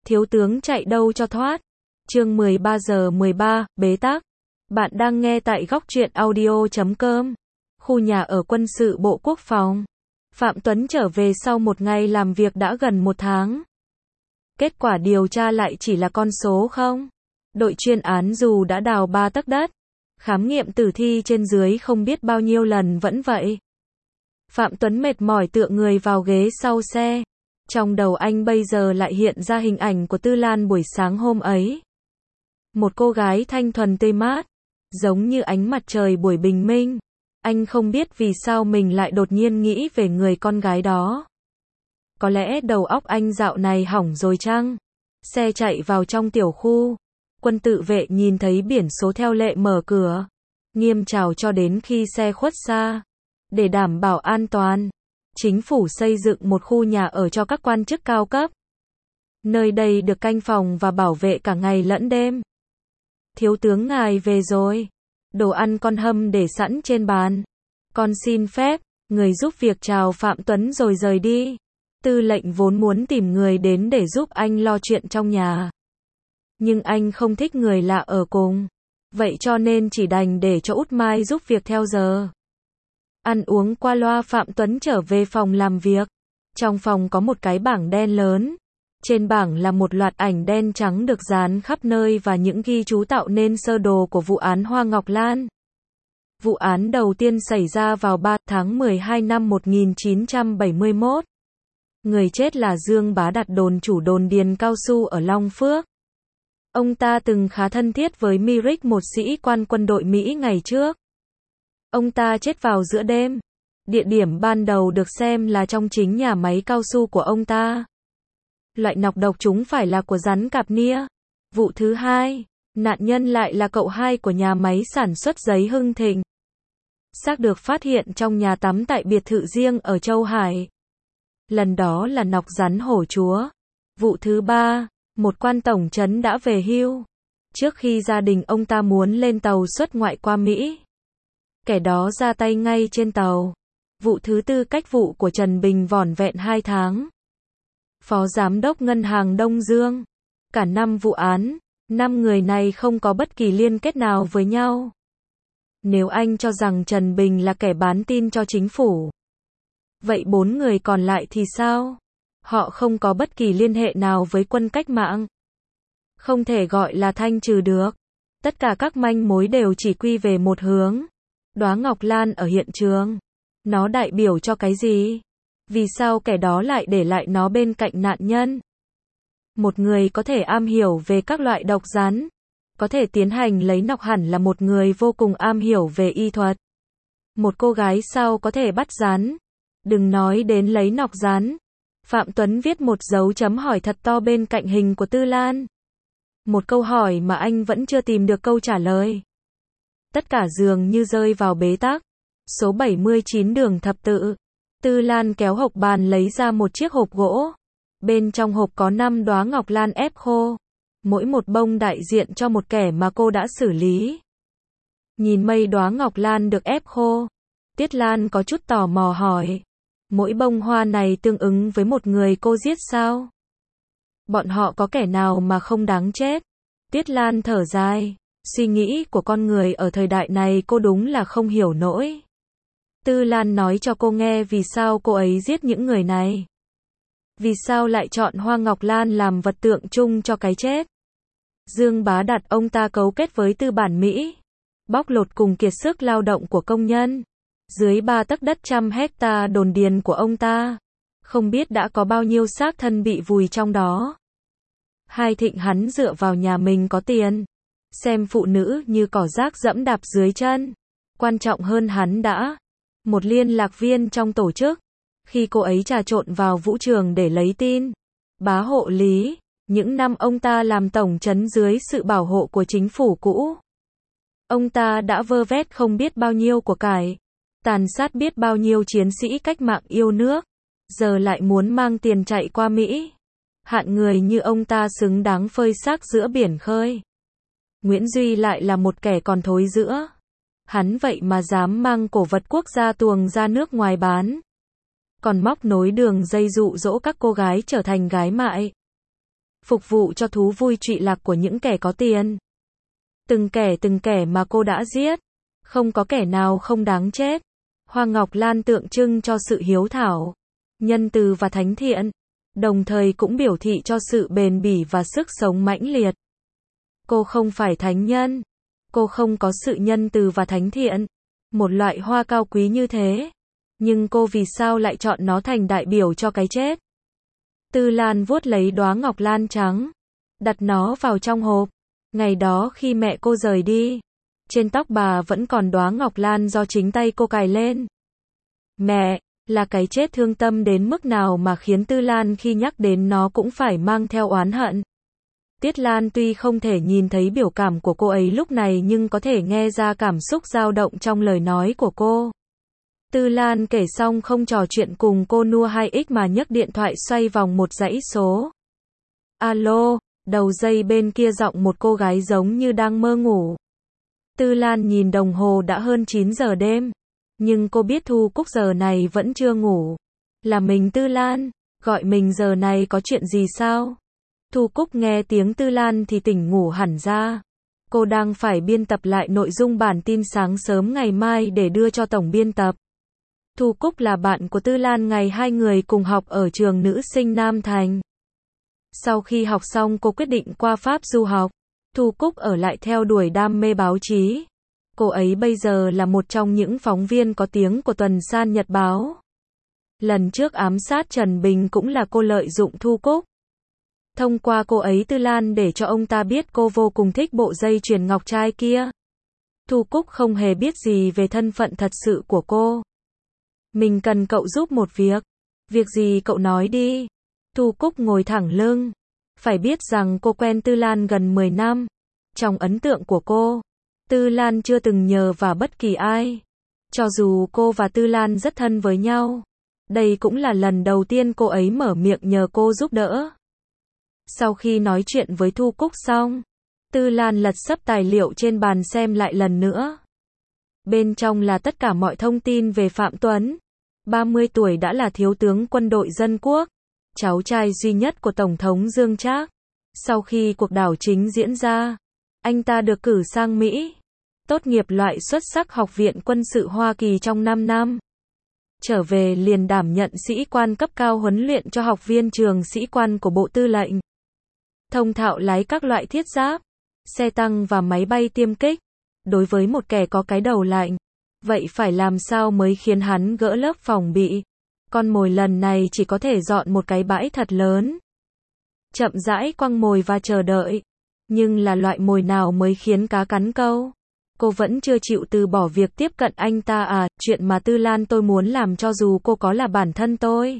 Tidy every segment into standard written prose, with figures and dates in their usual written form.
Thiếu tướng chạy đâu cho thoát. Chương 13 giờ 13, bế tắc. Bạn đang nghe tại góc truyện audio.com. Khu nhà ở quân sự Bộ Quốc phòng. Phạm Tuấn trở về sau một ngày làm việc đã gần một tháng. Kết quả điều tra lại chỉ là con số không. Đội chuyên án dù đã đào 3 tấc đất, khám nghiệm tử thi trên dưới không biết bao nhiêu lần vẫn vậy. Phạm Tuấn mệt mỏi tựa người vào ghế sau xe. Trong đầu anh bây giờ lại hiện ra hình ảnh của Tư Lan buổi sáng hôm ấy. Một cô gái thanh thuần tươi mát, giống như ánh mặt trời buổi bình minh. Anh không biết vì sao mình lại đột nhiên nghĩ về người con gái đó. Có lẽ đầu óc anh dạo này hỏng rồi chăng? Xe chạy vào trong tiểu khu. Quân tự vệ nhìn thấy biển số theo lệ mở cửa. Nghiêm chào cho đến khi xe khuất xa. Để đảm bảo an toàn, chính phủ xây dựng một khu nhà ở cho các quan chức cao cấp. Nơi đây được canh phòng và bảo vệ cả ngày lẫn đêm. Thiếu tướng ngài về rồi. Đồ ăn con hâm để sẵn trên bàn. Con xin phép. Người giúp việc chào Phạm Tuấn rồi rời đi. Tư lệnh vốn muốn tìm người đến để giúp anh lo chuyện trong nhà. Nhưng anh không thích người lạ ở cùng. Vậy cho nên chỉ đành để cho Út Mai giúp việc theo giờ. Ăn uống qua loa, Phạm Tuấn trở về phòng làm việc. Trong phòng có một cái bảng đen lớn. Trên bảng là một loạt ảnh đen trắng được dán khắp nơi và những ghi chú tạo nên sơ đồ của vụ án Hoa Ngọc Lan. Vụ án đầu tiên xảy ra vào 3 tháng 12 năm 1971. Người chết là Dương Bá Đạt, đồn chủ đồn điền cao su ở Long Phước. Ông ta từng khá thân thiết với Myrick, một sĩ quan quân đội Mỹ ngày trước. Ông ta chết vào giữa đêm. Địa điểm ban đầu được xem là trong chính nhà máy cao su của ông ta. Loại nọc độc chúng phải là của rắn cạp nia. Vụ thứ hai, nạn nhân lại là cậu hai của nhà máy sản xuất giấy Hưng Thịnh. Xác được phát hiện trong nhà tắm tại biệt thự riêng ở Châu Hải. Lần đó là nọc rắn hổ chúa. Vụ thứ ba, một quan tổng trấn đã về hưu. Trước khi gia đình ông ta muốn lên tàu xuất ngoại qua Mỹ, kẻ đó ra tay ngay trên tàu. Vụ thứ tư, cách vụ của Trần Bình vỏn vẹn 2 tháng. Phó giám đốc ngân hàng Đông Dương. Cả 5 vụ án, 5 người này không có bất kỳ liên kết nào với nhau. Nếu anh cho rằng Trần Bình là kẻ bán tin cho chính phủ, vậy 4 người còn lại thì sao? Họ không có bất kỳ liên hệ nào với quân cách mạng. Không thể gọi là thanh trừ được. Tất cả các manh mối đều chỉ quy về một hướng. Đóa ngọc lan ở hiện trường. Nó đại biểu cho cái gì? Vì sao kẻ đó lại để lại nó bên cạnh nạn nhân? Một người có thể am hiểu về các loại độc rắn, có thể tiến hành lấy nọc hẳn là một người vô cùng am hiểu về y thuật. Một cô gái sao có thể bắt rắn? Đừng nói đến lấy nọc rắn. Phạm Tuấn viết một dấu chấm hỏi thật to bên cạnh hình của Tư Lan. Một câu hỏi mà anh vẫn chưa tìm được câu trả lời. Tất cả dường như rơi vào bế tắc. Số 79 đường thập tự. Tư Lan kéo hộc bàn lấy ra một chiếc hộp gỗ. Bên trong hộp có 5 đóa ngọc lan ép khô. Mỗi một bông đại diện cho một kẻ mà cô đã xử lý. Nhìn mây đóa ngọc lan được ép khô, Tiết Lan có chút tò mò hỏi. Mỗi bông hoa này tương ứng với một người cô giết sao? Bọn họ có kẻ nào mà không đáng chết? Tiết Lan thở dài. Suy nghĩ của con người ở thời đại này cô đúng là không hiểu nổi. Tư Lan nói cho cô nghe vì sao cô ấy giết những người này. Vì sao lại chọn hoa ngọc lan làm vật tượng chung cho cái chết? Dương Bá Đạt, ông ta cấu kết với tư bản Mỹ, bóc lột cùng kiệt sức lao động của công nhân. Dưới 3 tấc đất 100 hecta đồn điền của ông ta, không biết đã có bao nhiêu xác thân bị vùi trong đó. Hai Thịnh hắn dựa vào nhà mình có tiền, xem phụ nữ như cỏ rác dẫm đạp dưới chân. Quan trọng hơn, hắn đã một liên lạc viên trong tổ chức. Khi cô ấy trà trộn vào vũ trường để lấy tin, bá hộ lý, những năm ông ta làm tổng trấn dưới sự bảo hộ của chính phủ cũ, ông ta đã vơ vét không biết bao nhiêu của cải, tàn sát biết bao nhiêu chiến sĩ cách mạng yêu nước, giờ lại muốn mang tiền chạy qua Mỹ. Hạng người như ông ta xứng đáng phơi xác giữa biển khơi. Nguyễn Duy lại là một kẻ còn thối giữa. Hắn vậy mà dám mang cổ vật quốc gia tuồng ra nước ngoài bán. Còn móc nối đường dây dụ dỗ các cô gái trở thành gái mại. phục vụ cho thú vui trụy lạc của những kẻ có tiền. Từng kẻ mà cô đã giết, không có kẻ nào không đáng chết. Hoa ngọc lan tượng trưng cho sự hiếu thảo, nhân từ và thánh thiện, đồng thời cũng biểu thị cho sự bền bỉ và sức sống mãnh liệt. Cô không phải thánh nhân, cô không có sự nhân từ và thánh thiện, một loại hoa cao quý như thế, nhưng cô vì sao lại chọn nó thành đại biểu cho cái chết? Tư Lan vuốt lấy đóa ngọc lan trắng, đặt nó vào trong hộp. Ngày đó khi mẹ cô rời đi, trên tóc bà vẫn còn đóa ngọc lan do chính tay cô cài lên. Mẹ, là cái chết thương tâm đến mức nào mà khiến Tư Lan khi nhắc đến nó cũng phải mang theo oán hận. Tiết Lan tuy không thể nhìn thấy biểu cảm của cô ấy lúc này nhưng có thể nghe ra cảm xúc dao động trong lời nói của cô. Tư Lan kể xong không trò chuyện cùng cô Nua 2X mà nhấc điện thoại xoay vòng một dãy số. Alo, đầu dây bên kia giọng một cô gái giống như đang mơ ngủ. Tư Lan nhìn đồng hồ đã hơn 9 giờ đêm, nhưng cô biết Thu Cúc giờ này vẫn chưa ngủ. Là mình Tư Lan, gọi mình giờ này có chuyện gì sao? Thu Cúc nghe tiếng Tư Lan thì tỉnh ngủ hẳn ra. Cô đang phải biên tập lại nội dung bản tin sáng sớm ngày mai để đưa cho tổng biên tập. Thu Cúc là bạn của Tư Lan ngày hai người cùng học ở trường nữ sinh Nam Thành. Sau khi học xong cô quyết định qua Pháp du học. Thu Cúc ở lại theo đuổi đam mê báo chí. Cô ấy bây giờ là một trong những phóng viên có tiếng của tuần san Nhật báo. Lần trước ám sát Trần Bình cũng là cô lợi dụng Thu Cúc. Thông qua cô ấy Tư Lan để cho ông ta biết cô vô cùng thích bộ dây chuyền ngọc trai kia. Thu Cúc không hề biết gì về thân phận thật sự của cô. Mình cần cậu giúp một việc. Việc gì cậu nói đi. Thu Cúc ngồi thẳng lưng. Phải biết rằng cô quen Tư Lan gần 10 năm. Trong ấn tượng của cô, Tư Lan chưa từng nhờ vào bất kỳ ai. Cho dù cô và Tư Lan rất thân với nhau, đây cũng là lần đầu tiên cô ấy mở miệng nhờ cô giúp đỡ. Sau khi nói chuyện với Thu Cúc xong, Tư Lan lật xấp tài liệu trên bàn xem lại lần nữa. Bên trong là tất cả mọi thông tin về Phạm Tuấn. 30 tuổi đã là thiếu tướng quân đội dân quốc, cháu trai duy nhất của Tổng thống Dương Trác. Sau khi cuộc đảo chính diễn ra, anh ta được cử sang Mỹ, tốt nghiệp loại xuất sắc Học viện Quân sự Hoa Kỳ trong 5 năm. Trở về liền đảm nhận sĩ quan cấp cao huấn luyện cho học viên trường sĩ quan của Bộ Tư lệnh. Thông thạo lái các loại thiết giáp, xe tăng và máy bay tiêm kích. Đối với một kẻ có cái đầu lạnh, vậy phải làm sao mới khiến hắn gỡ lớp phòng bị? Con mồi lần này chỉ có thể dọn một cái bãi thật lớn. Chậm rãi quăng mồi và chờ đợi. Nhưng là loại mồi nào mới khiến cá cắn câu? Cô vẫn chưa chịu từ bỏ việc tiếp cận anh ta à? Chuyện mà Tư Lan tôi muốn làm cho dù cô có là bản thân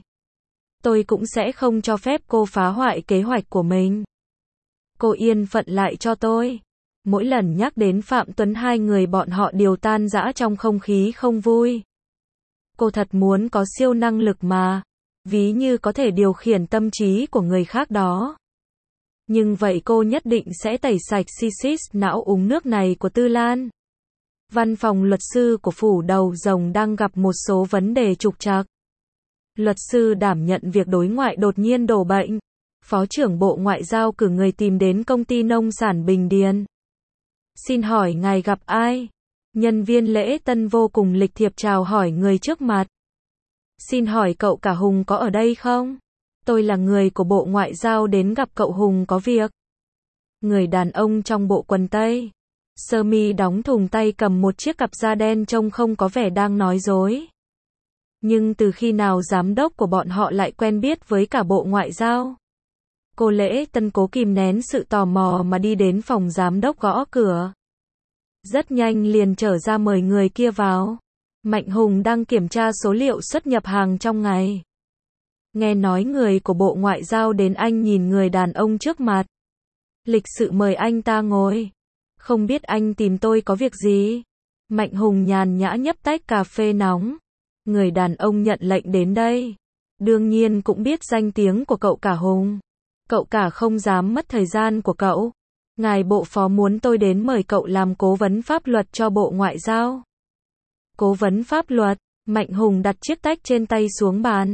tôi cũng sẽ không cho phép cô phá hoại kế hoạch của mình. Cô yên phận lại cho tôi. Mỗi lần nhắc đến Phạm Tuấn hai người bọn họ đều tan rã trong không khí không vui. Cô thật muốn có siêu năng lực mà. Ví như có thể điều khiển tâm trí của người khác đó. Nhưng vậy cô nhất định sẽ tẩy sạch xi-xít não uống nước này của Tư Lan. Văn phòng luật sư của phủ đầu rồng đang gặp một số vấn đề trục trặc. Luật sư đảm nhận việc đối ngoại đột nhiên đổ bệnh. Phó trưởng Bộ Ngoại giao cử người tìm đến công ty nông sản Bình Điền. Xin hỏi ngài gặp ai? Nhân viên lễ tân vô cùng lịch thiệp chào hỏi người trước mặt. Xin hỏi cậu cả Hùng có ở đây không? Tôi là người của Bộ Ngoại giao đến gặp cậu Hùng có việc. Người đàn ông trong bộ quần tây, sơ mi đóng thùng tay cầm một chiếc cặp da đen trông không có vẻ đang nói dối. Nhưng từ khi nào giám đốc của bọn họ lại quen biết với cả Bộ Ngoại giao? Cô lễ tân cố kìm nén sự tò mò mà đi đến phòng giám đốc gõ cửa. Rất nhanh liền trở ra mời người kia vào. Mạnh Hùng đang kiểm tra số liệu xuất nhập hàng trong ngày. Nghe nói người của Bộ Ngoại giao đến, anh nhìn người đàn ông trước mặt. Lịch sự mời anh ta ngồi. Không biết anh tìm tôi có việc gì? Mạnh Hùng nhàn nhã nhấp tách cà phê nóng. Người đàn ông nhận lệnh đến đây. Đương nhiên cũng biết danh tiếng của cậu cả Hùng. Cậu cả không dám mất thời gian của cậu. Ngài bộ phó muốn tôi đến mời cậu làm cố vấn pháp luật cho Bộ Ngoại giao. Cố vấn pháp luật? Mạnh Hùng đặt chiếc tách trên tay xuống bàn.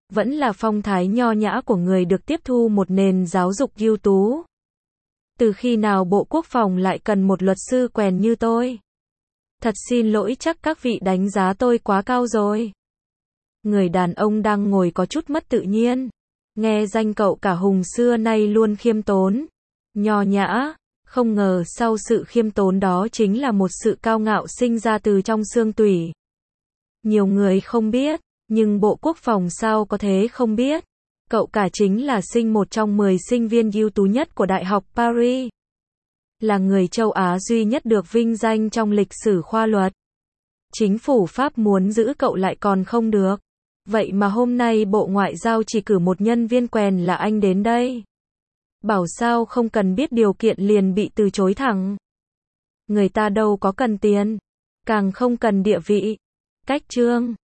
vẫn là phong thái nho nhã của người được tiếp thu một nền giáo dục ưu tú. Từ khi nào Bộ Quốc phòng lại cần một luật sư quèn như tôi? Thật xin lỗi, chắc các vị đánh giá tôi quá cao rồi. Người đàn ông đang ngồi có chút mất tự nhiên. Nghe danh cậu cả Hùng xưa nay luôn khiêm tốn, nho nhã. Không ngờ sau sự khiêm tốn đó chính là một sự cao ngạo sinh ra từ trong xương tủy. Nhiều người không biết, nhưng Bộ Quốc phòng sao có thế không biết. Cậu cả chính là một trong 10 sinh viên ưu tú nhất của Đại học Paris. Là người châu Á duy nhất được vinh danh trong lịch sử khoa luật. Chính phủ Pháp muốn giữ cậu lại còn không được. Vậy mà hôm nay Bộ Ngoại giao chỉ cử một nhân viên quèn là anh đến đây. Bảo sao không cần biết điều kiện liền bị từ chối thẳng. Người ta đâu có cần tiền, càng không cần địa vị. Cách chương